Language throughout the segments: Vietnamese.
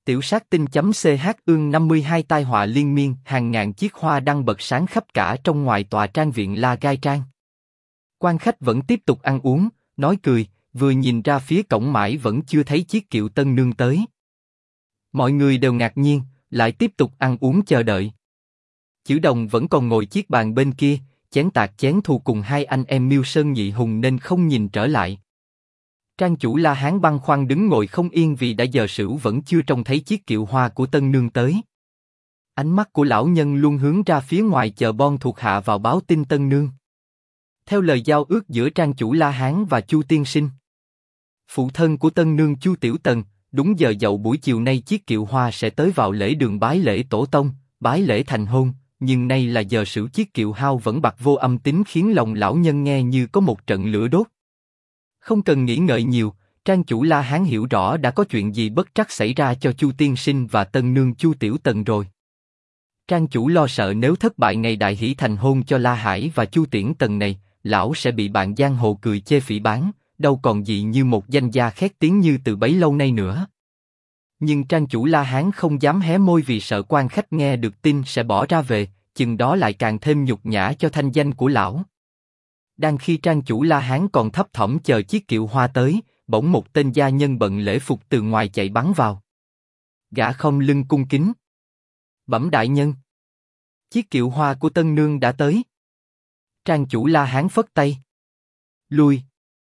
Tiểu sát tinh.ch ương 52 tai họa liên miên, hàng ngàn chiếc hoa đăng bật sáng khắp cả trong ngoài tòa trang viện La Gai Trang. Quan khách vẫn tiếp tục ăn uống, nói cười, vừa nhìn ra phía cổng mãi vẫn chưa thấy chiếc kiệu tân nương tới. Mọi người đều ngạc nhiên, lại tiếp tục ăn uống chờ đợi. Chữ Đồng vẫn còn ngồi chiếc bàn bên kia, chén tạc chén thù cùng hai anh em Miêu Sơn Nhị Hùng nên không nhìn trở lại. Trang chủ La Hán băn khoăn đứng ngồi không yên vì đã giờ sửu vẫn chưa trông thấy chiếc kiệu hoa của tân nương tới. Ánh mắt của lão nhân luôn hướng ra phía ngoài chờ bon thuộc hạ vào báo tin tân nương. Theo lời giao ước giữa trang chủ La Hán và Chu tiên sinh, phụ thân của tân nương Chu Tiểu Tần, đúng giờ dậu buổi chiều nay chiếc kiệu hoa sẽ tới vào lễ đường bái lễ tổ tông, bái lễ thành hôn, nhưng nay là giờ sửu chiếc kiệu hao vẫn bặt vô âm tín khiến lòng lão nhân nghe như có một trận lửa đốt. Không cần nghĩ ngợi nhiều, trang chủ La Hán hiểu rõ đã có chuyện gì bất trắc xảy ra cho Chu tiên sinh và tân nương Chu Tiểu Tần rồi. Trang chủ lo sợ nếu thất bại ngày đại hỷ thành hôn cho La Hải và Chu Tiễn Tần này, lão sẽ bị bạn giang hồ cười chê phỉ báng, đâu còn gì như một danh gia khét tiếng như từ bấy lâu nay nữa. Nhưng trang chủ La Hán không dám hé môi vì sợ quan khách nghe được tin sẽ bỏ ra về, chừng đó lại càng thêm nhục nhã cho thanh danh của lão. Đang khi trang chủ La Hán còn thấp thỏm chờ chiếc kiệu hoa tới, bỗng một tên gia nhân bận lễ phục từ ngoài chạy bắn vào. Gã không lưng cung kính. Bẩm đại nhân, chiếc kiệu hoa của tân nương đã tới. Trang chủ La Hán phất tay. Lui.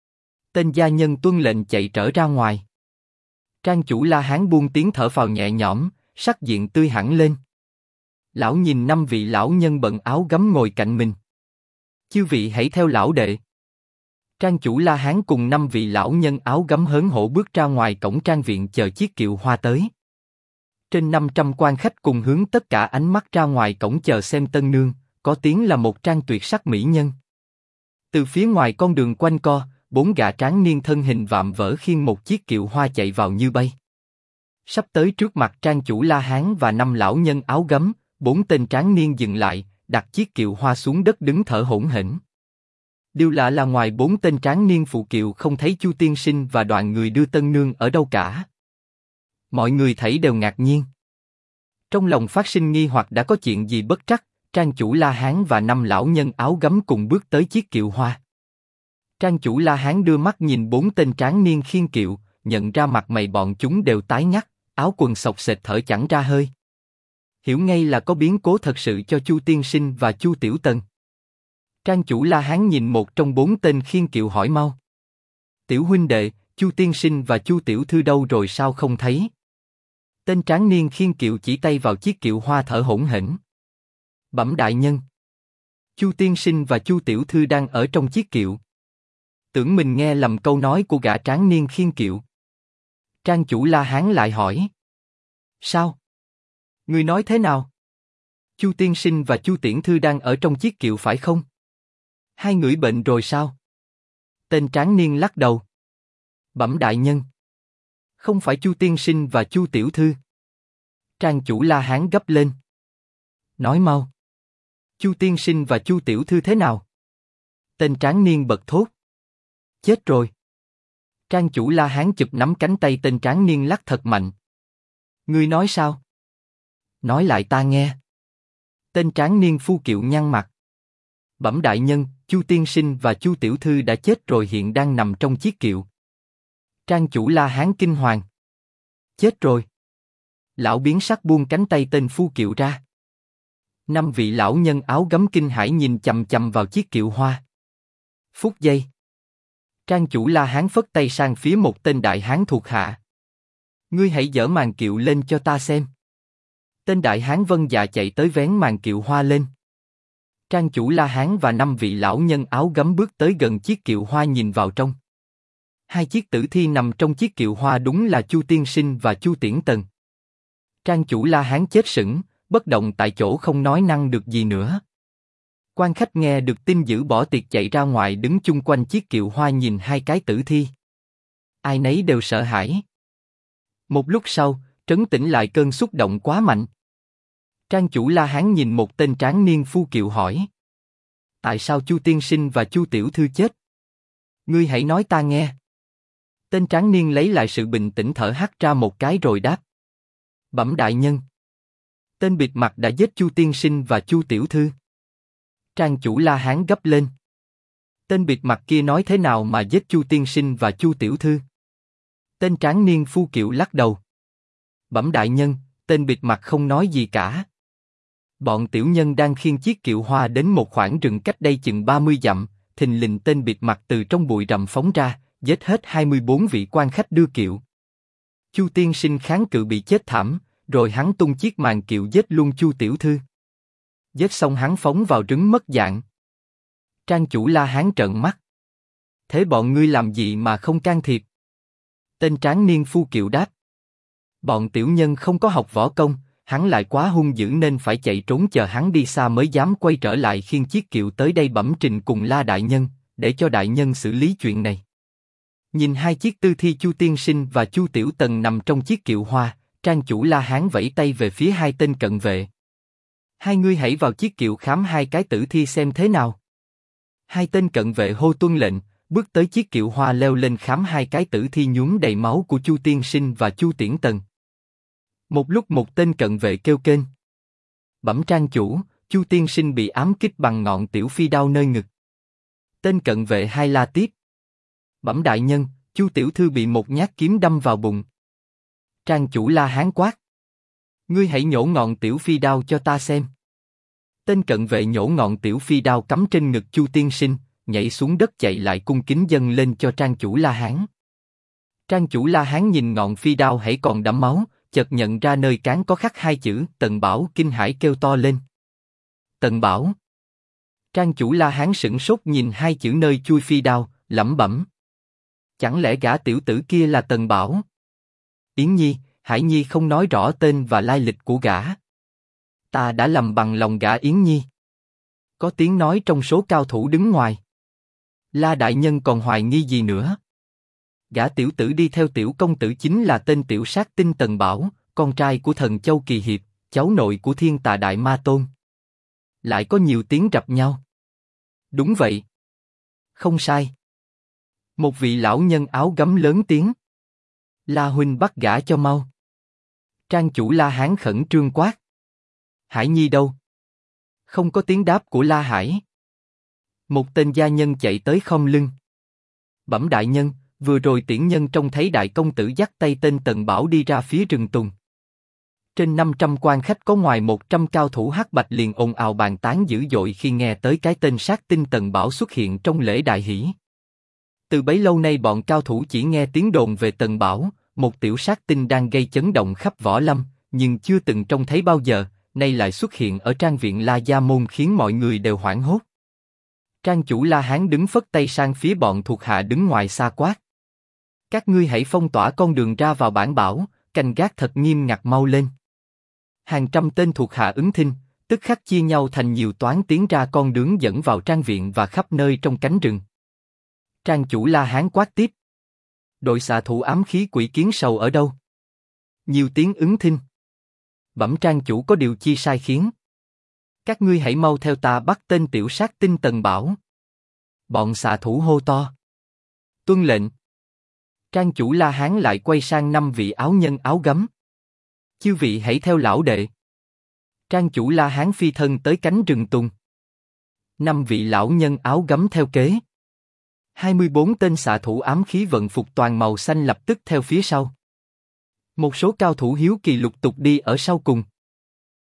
Tên gia nhân tuân lệnh chạy trở ra ngoài. Trang chủ La Hán buông tiếng thở phào nhẹ nhõm, sắc diện tươi hẳn lên. Lão nhìn 5 vị lão nhân bận áo gấm ngồi cạnh mình. Chư vị hãy theo lão đệ. Trang chủ La Hán cùng 5 vị lão nhân áo gấm hớn hổ bước ra ngoài cổng trang viện chờ chiếc kiệu hoa tới. Trên 500 quan khách cùng hướng tất cả ánh mắt ra ngoài cổng chờ xem tân nương, có tiếng là một trang tuyệt sắc mỹ nhân. Từ phía ngoài con đường quanh co, 4 gã tráng niên thân hình vạm vỡ khiêng một chiếc kiệu hoa chạy vào như bay. Sắp tới trước mặt trang chủ La Hán và 5 lão nhân áo gấm, 4 tên tráng niên dừng lại, đặt chiếc kiệu hoa xuống đất đứng thở hổn hển. Điều lạ là ngoài 4 tên tráng niên phụ kiệu không thấy Chu tiên sinh và đoàn người đưa tân nương ở đâu cả. Mọi người thấy đều ngạc nhiên. Trong lòng phát sinh nghi hoặc đã có chuyện gì bất trắc, trang chủ La Hán và 5 lão nhân áo gấm cùng bước tới chiếc kiệu hoa. Trang chủ La Hán đưa mắt nhìn 4 tên tráng niên khiêng kiệu, nhận ra mặt mày bọn chúng đều tái nhắc, áo quần xộc xệch thở chẳng ra hơi. Hiểu ngay là có biến cố thật sự cho Chu tiên sinh và Chu Tiểu Tần. Trang chủ La Hán nhìn một trong 4 tên khiêng kiệu hỏi mau. Tiểu huynh đệ, Chu tiên sinh và Chu tiểu thư đâu rồi sao không thấy? Tên tráng niên khiêng kiệu chỉ tay vào chiếc kiệu hoa thở hổn hển. Bẩm đại nhân, Chu tiên sinh và Chu tiểu thư đang ở trong chiếc kiệu. Tưởng mình nghe lầm câu nói của gã tráng niên khiêng kiệu. Trang chủ La Hán lại hỏi. Sao? Ngươi nói thế nào? Chu tiên sinh và Chu tiễn thư đang ở trong chiếc kiệu phải không? Hai người bệnh rồi sao? Tên tráng niên lắc đầu. Bẩm đại nhân, không phải Chu tiên sinh và Chu tiểu thư. Trang chủ La Hán gấp lên. Nói mau. Chu tiên sinh và Chu tiểu thư thế nào? Tên tráng niên bật thốt. Chết rồi. Trang chủ La Hán chụp nắm cánh tay tên tráng niên lắc thật mạnh. Ngươi nói sao? Nói lại ta nghe. Tên tráng niên phu kiệu nhăn mặt. Bẩm đại nhân, Chu tiên sinh và Chu tiểu thư đã chết rồi, hiện đang nằm trong chiếc kiệu. Trang chủ La Hán kinh hoàng. Chết rồi. Lão biến sắc buông cánh tay tên phu kiệu ra. 5 vị lão nhân áo gấm kinh hãi nhìn chằm chằm vào chiếc kiệu hoa. Phút giây. Trang chủ La Hán phất tay sang phía một tên đại hán thuộc hạ. Ngươi hãy dỡ màn kiệu lên cho ta xem. Tên đại hán vâng dạ chạy tới vén màn kiệu hoa lên. Trang chủ La Hán và 5 vị lão nhân áo gấm bước tới gần chiếc kiệu hoa nhìn vào trong. 2 chiếc tử thi nằm trong chiếc kiệu hoa đúng là Chu tiên sinh và Chu tiễn tần. Trang chủ La Hán chết sững, bất động tại chỗ không nói năng được gì nữa. Quan khách nghe được tin dữ bỏ tiệc chạy ra ngoài đứng chung quanh chiếc kiệu hoa nhìn 2 cái tử thi. Ai nấy đều sợ hãi. Một lúc sau, trấn tĩnh lại cơn xúc động quá mạnh. Trang chủ La Hán nhìn một tên tráng niên phu kiệu hỏi. Tại sao Chu tiên sinh và Chu tiểu thư chết? Ngươi hãy nói ta nghe. Tên tráng niên lấy lại sự bình tĩnh thở hắt ra một cái rồi đáp. Bẩm đại nhân. Tên bịt mặt đã giết Chu tiên sinh và Chu tiểu thư. Trang chủ La Hán gấp lên. Tên bịt mặt kia nói thế nào mà giết Chu tiên sinh và Chu tiểu thư? Tên tráng niên phu kiệu lắc đầu. Bẩm đại nhân, tên bịt mặt không nói gì cả. Bọn tiểu nhân đang khiêng chiếc kiệu hoa đến một khoảng rừng cách đây chừng 30 dặm, thình lình tên bịt mặt từ trong bụi rậm phóng ra, giết hết 24 vị quan khách đưa kiệu. Chu tiên sinh kháng cự bị chết thảm, rồi hắn tung chiếc màn kiệu giết luôn Chu tiểu thư. Giết xong hắn phóng vào rừng mất dạng. Trang chủ La Hán trợn mắt. Thế bọn ngươi làm gì mà không can thiệp? Tên tráng niên phu kiệu đáp. Bọn tiểu nhân không có học võ công, hắn lại quá hung dữ nên phải chạy trốn, chờ hắn đi xa mới dám quay trở lại khiêng chiếc kiệu tới đây bẩm trình cùng La đại nhân, để cho đại nhân xử lý chuyện này. Nhìn hai chiếc tư thi Chu tiên sinh và Chu tiểu tần nằm trong chiếc kiệu hoa, Trang chủ La Hán vẫy tay về phía hai tên cận vệ. Hai ngươi hãy vào chiếc kiệu khám hai cái tử thi xem thế nào. Hai tên cận vệ hô tuân lệnh, bước tới chiếc kiệu hoa leo lên khám hai cái tử thi nhuốm đầy máu của Chu tiên sinh và Chu tiễn tần. Một lúc một tên cận vệ kêu kên. Bẩm Trang chủ, Chu tiên sinh bị ám kích bằng ngọn tiểu phi đao nơi ngực. Tên cận vệ hai la tiếp. Bẩm đại nhân, Chu tiểu thư bị một nhát kiếm đâm vào bụng. Trang chủ La Hán quát. Ngươi hãy nhổ ngọn tiểu phi đao cho ta xem. Tên cận vệ nhổ ngọn tiểu phi đao cắm trên ngực Chu tiên sinh, nhảy xuống đất chạy lại cung kính dâng lên cho Trang chủ La Hán. Trang chủ La Hán nhìn ngọn phi đao hãy còn đẫm máu, chợt nhận ra nơi cán có khắc hai chữ Tần Bảo, kinh hãi kêu to lên. Tần Bảo. Trang chủ La Hán sửng sốt nhìn hai chữ nơi chui phi đao, lẩm bẩm. Chẳng lẽ gã tiểu tử kia là Tần Bảo? Yến Nhi, Hải Nhi không nói rõ tên và lai lịch của gã. Ta đã lầm bằng lòng gã Yến Nhi. Có tiếng nói trong số cao thủ đứng ngoài. La đại nhân còn hoài nghi gì nữa? Gã tiểu tử đi theo tiểu công tử chính là tên tiểu sát tinh Tần Bảo, con trai của thần Châu Kỳ Hiệp, cháu nội của Thiên Tà Đại Ma Tôn. Lại có nhiều tiếng rập nhau. Đúng vậy. Không sai. Một vị lão nhân áo gấm lớn tiếng. La huynh bắt gã cho mau. Trang chủ La Hán khẩn trương quát. Hải Nhi đâu? Không có tiếng đáp của La Hải. Một tên gia nhân chạy tới khom lưng. Bẩm đại nhân, vừa rồi tiễn nhân trông thấy đại công tử dắt tay tên Tần Bảo đi ra phía rừng tùng. Trên 500 quan khách có ngoài 100 cao thủ hắc bạch liền ồn ào bàn tán dữ dội khi nghe tới cái tên sát tinh Tần Bảo xuất hiện trong lễ đại hỷ. Từ bấy lâu nay bọn cao thủ chỉ nghe tiếng đồn về Tần Bảo, một tiểu sát tinh đang gây chấn động khắp võ lâm, nhưng chưa từng trông thấy bao giờ, nay lại xuất hiện ở trang viện La Gia Môn khiến mọi người đều hoảng hốt. Trang chủ La Hán đứng phất tay sang phía bọn thuộc hạ đứng ngoài xa quát. Các ngươi hãy phong tỏa con đường ra vào bản bảo, canh gác thật nghiêm ngặt mau lên. Hàng trăm tên thuộc hạ ứng thinh, tức khắc chia nhau thành nhiều toán tiến ra con đường dẫn vào trang viện và khắp nơi trong cánh rừng. Trang chủ La Hán quát tiếp. Đội xạ thủ ám khí quỷ kiến sầu ở đâu? Nhiều tiếng ứng thinh. Bẩm trang chủ có điều chi sai khiến. Các ngươi hãy mau theo ta bắt tên tiểu sát tinh Tần Bảo. Bọn xạ thủ hô to. Tuân lệnh. Trang chủ La Hán lại quay sang 5 vị áo nhân áo gấm. Chư vị hãy theo lão đệ. Trang chủ La Hán phi thân tới cánh rừng tùng. 5 vị lão nhân áo gấm theo kế. 24 tên xạ thủ ám khí vận phục toàn màu xanh lập tức theo phía sau. Một số cao thủ hiếu kỳ lục tục đi ở sau cùng.